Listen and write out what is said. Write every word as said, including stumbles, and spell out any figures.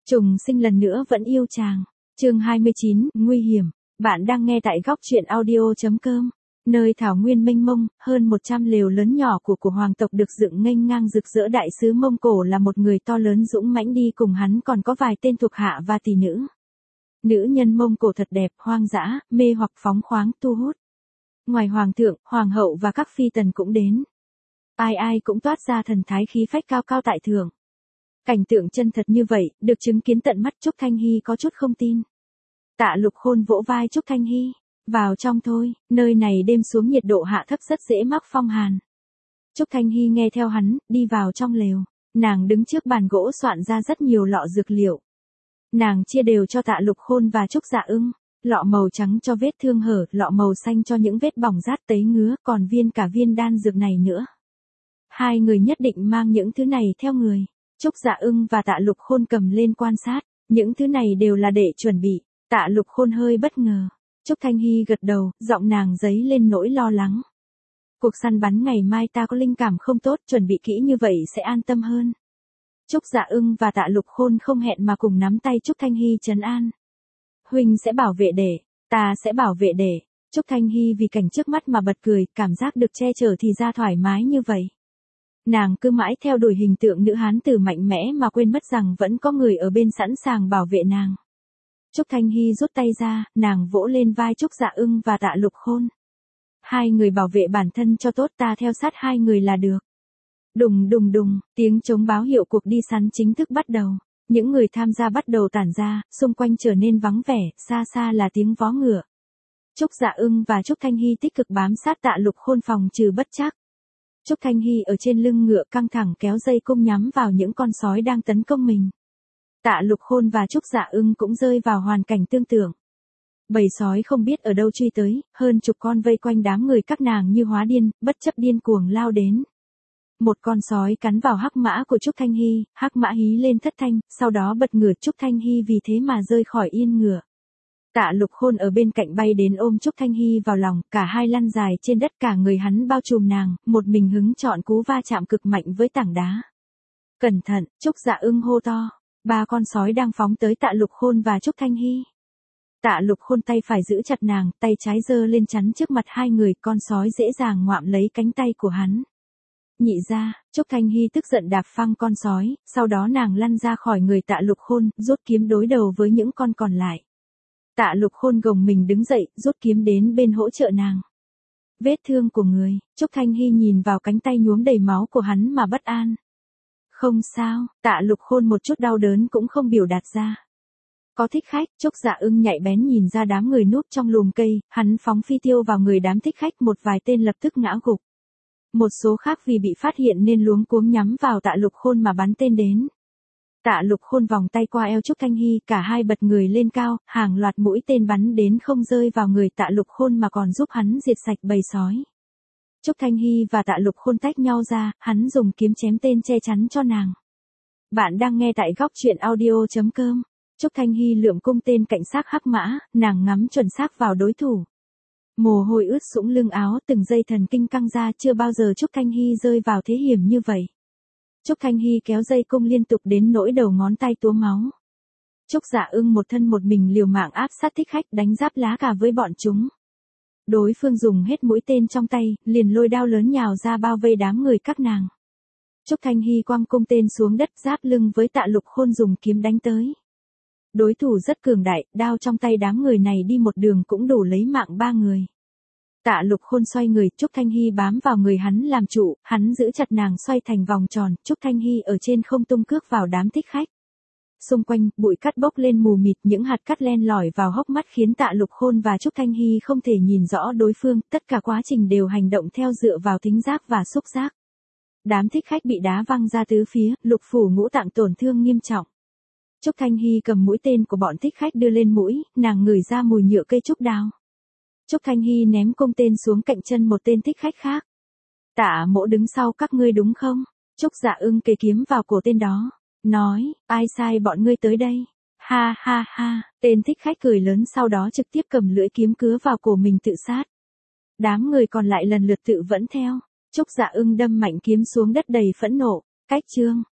Trùng sinh lần nữa vẫn yêu chàng. Chương hai mươi chín, nguy hiểm. Bạn đang nghe tại góc truyện audio chấm com. Nơi thảo nguyên mênh mông, hơn một trăm lều lớn nhỏ của của hoàng tộc được dựng nghênh ngang rực rỡ. Đại sứ Mông Cổ là một người to lớn dũng mãnh, đi cùng hắn còn có vài tên thuộc hạ và tỷ nữ. Nữ nhân Mông Cổ thật đẹp, hoang dã, mê hoặc phóng khoáng, thu hút. Ngoài hoàng thượng, hoàng hậu và các phi tần cũng đến. Ai ai cũng toát ra thần thái khí phách cao cao tại thượng. Cảnh tượng chân thật như vậy, được chứng kiến tận mắt, Trúc Thanh Hy có chút không tin. Tạ Lục Khôn vỗ vai Trúc Thanh Hy. Vào trong thôi, nơi này đêm xuống nhiệt độ hạ thấp rất dễ mắc phong hàn. Trúc Thanh Hy nghe theo hắn, đi vào trong lều. Nàng đứng trước bàn gỗ soạn ra rất nhiều lọ dược liệu. Nàng chia đều cho Tạ Lục Khôn và Trúc Dạ Ưng. Lọ màu trắng cho vết thương hở, lọ màu xanh cho những vết bỏng rát tấy ngứa, còn viên cả viên đan dược này nữa. Hai người nhất định mang những thứ này theo người. Trúc Dạ Ưng và Tạ Lục Khôn cầm lên quan sát, những thứ này đều là để chuẩn bị. Tạ Lục Khôn hơi bất ngờ. Trúc Thanh Hy gật đầu, giọng nàng dấy lên nỗi lo lắng. Cuộc săn bắn ngày mai ta có linh cảm không tốt, chuẩn bị kỹ như vậy sẽ an tâm hơn. Trúc Dạ Ưng và Tạ Lục Khôn không hẹn mà cùng nắm tay Trúc Thanh Hy trấn an. Huynh sẽ bảo vệ để, ta sẽ bảo vệ để. Trúc Thanh Hy vì cảnh trước mắt mà bật cười, cảm giác được che chở thì ra thoải mái như vậy. Nàng cứ mãi theo đuổi hình tượng nữ hán tử mạnh mẽ mà quên mất rằng vẫn có người ở bên sẵn sàng bảo vệ nàng. Trúc Thanh Hy rút tay ra, nàng vỗ lên vai Trúc Dạ Ưng và Tạ Lục Khôn. Hai người bảo vệ bản thân cho tốt, ta theo sát hai người là được. Đùng đùng đùng, tiếng trống báo hiệu cuộc đi săn chính thức bắt đầu. Những người tham gia bắt đầu tản ra, xung quanh trở nên vắng vẻ, xa xa là tiếng vó ngựa. Trúc Dạ Ưng và Trúc Thanh Hy tích cực bám sát Tạ Lục Khôn phòng trừ bất trắc. Trúc Thanh Hy ở trên lưng ngựa căng thẳng kéo dây cung nhắm vào những con sói đang tấn công mình. Tạ Lục Khôn và Trúc Dạ Ưng cũng rơi vào hoàn cảnh tương tự. Bầy sói không biết ở đâu truy tới, hơn chục con vây quanh đám người các nàng như hóa điên, bất chấp điên cuồng lao đến. Một con sói cắn vào hắc mã của Trúc Thanh Hy, hắc mã hí lên thất thanh, sau đó bật ngửa, Trúc Thanh Hy vì thế mà rơi khỏi yên ngựa. Tạ Lục Khôn ở bên cạnh bay đến ôm Trúc Thanh Hy vào lòng, cả hai lăn dài trên đất, cả người hắn bao trùm nàng, một mình hứng chọn cú va chạm cực mạnh với tảng đá. Cẩn thận, Trúc Dạ Ưng hô to. Ba con sói đang phóng tới Tạ Lục Khôn và Trúc Thanh Hy. Tạ Lục Khôn tay phải giữ chặt nàng, tay trái giơ lên chắn trước mặt hai người, con sói dễ dàng ngoạm lấy cánh tay của hắn. Nhị ra, Trúc Thanh Hy tức giận đạp phăng con sói, sau đó nàng lăn ra khỏi người Tạ Lục Khôn, rút kiếm đối đầu với những con còn lại. Tạ Lục Khôn gồng mình đứng dậy, rút kiếm đến bên hỗ trợ nàng. Vết thương của người, Trúc Thanh Hy nhìn vào cánh tay nhuốm đầy máu của hắn mà bất an. Không sao, Tạ Lục Khôn một chút đau đớn cũng không biểu đạt ra. Có thích khách, Trúc Dạ Ưng nhạy bén nhìn ra đám người núp trong lùm cây, hắn phóng phi tiêu vào người đám thích khách, một vài tên lập tức ngã gục. Một số khác vì bị phát hiện nên luống cuống nhắm vào Tạ Lục Khôn mà bắn tên đến. Tạ Lục Khôn vòng tay qua eo Trúc Thanh Hy, cả hai bật người lên cao, hàng loạt mũi tên bắn đến không rơi vào người Tạ Lục Khôn mà còn giúp hắn diệt sạch bầy sói. Trúc Thanh Hy và Tạ Lục Khôn tách nhau ra, hắn dùng kiếm chém tên che chắn cho nàng. Bạn đang nghe tại góc truyện audio chấm com. Trúc Thanh Hy lượm cung tên cạnh xác hắc mã, nàng ngắm chuẩn xác vào đối thủ. Mồ hôi ướt sũng lưng áo, từng dây thần kinh căng ra, chưa bao giờ Trúc Thanh Hy rơi vào thế hiểm như vậy. Trúc Thanh Hy kéo dây cung liên tục đến nỗi đầu ngón tay túa máu. Trúc Dạ Ưng một thân một mình liều mạng áp sát thích khách, đánh giáp lá cả với bọn chúng. Đối phương dùng hết mũi tên trong tay, liền lôi đao lớn nhào ra bao vây đám người các nàng. Trúc Thanh Hy quăng cung tên xuống đất, giáp lưng với Tạ Lục Khôn dùng kiếm đánh tới. Đối thủ rất cường đại, đao trong tay đám người này đi một đường cũng đủ lấy mạng ba người. Tạ Lục Khôn xoay người, Trúc Thanh Hy bám vào người hắn làm trụ, hắn giữ chặt nàng xoay thành vòng tròn, Trúc Thanh Hy ở trên không tung cước vào đám thích khách. Xung quanh, bụi cát bốc lên mù mịt, những hạt cát len lỏi vào hốc mắt khiến Tạ Lục Khôn và Trúc Thanh Hy không thể nhìn rõ đối phương, tất cả quá trình đều hành động theo dựa vào thính giác và xúc giác. Đám thích khách bị đá văng ra tứ phía, lục phủ ngũ tạng tổn thương nghiêm trọng. Trúc Thanh Hy cầm mũi tên của bọn thích khách đưa lên mũi, nàng ngửi ra mùi nhựa cây trúc đào. Trúc Thanh Hy ném cung tên xuống cạnh chân một tên thích khách khác. Tạ mỗ đứng sau các ngươi đúng không? Trúc Dạ Ưng kề kiếm vào cổ tên đó. Nói, ai sai bọn ngươi tới đây? Ha ha ha, tên thích khách cười lớn sau đó trực tiếp cầm lưỡi kiếm cứa vào cổ mình tự sát. Đám người còn lại lần lượt tự vẫn theo. Trúc Dạ Ưng đâm mạnh kiếm xuống đất đầy phẫn nộ. Cách chương.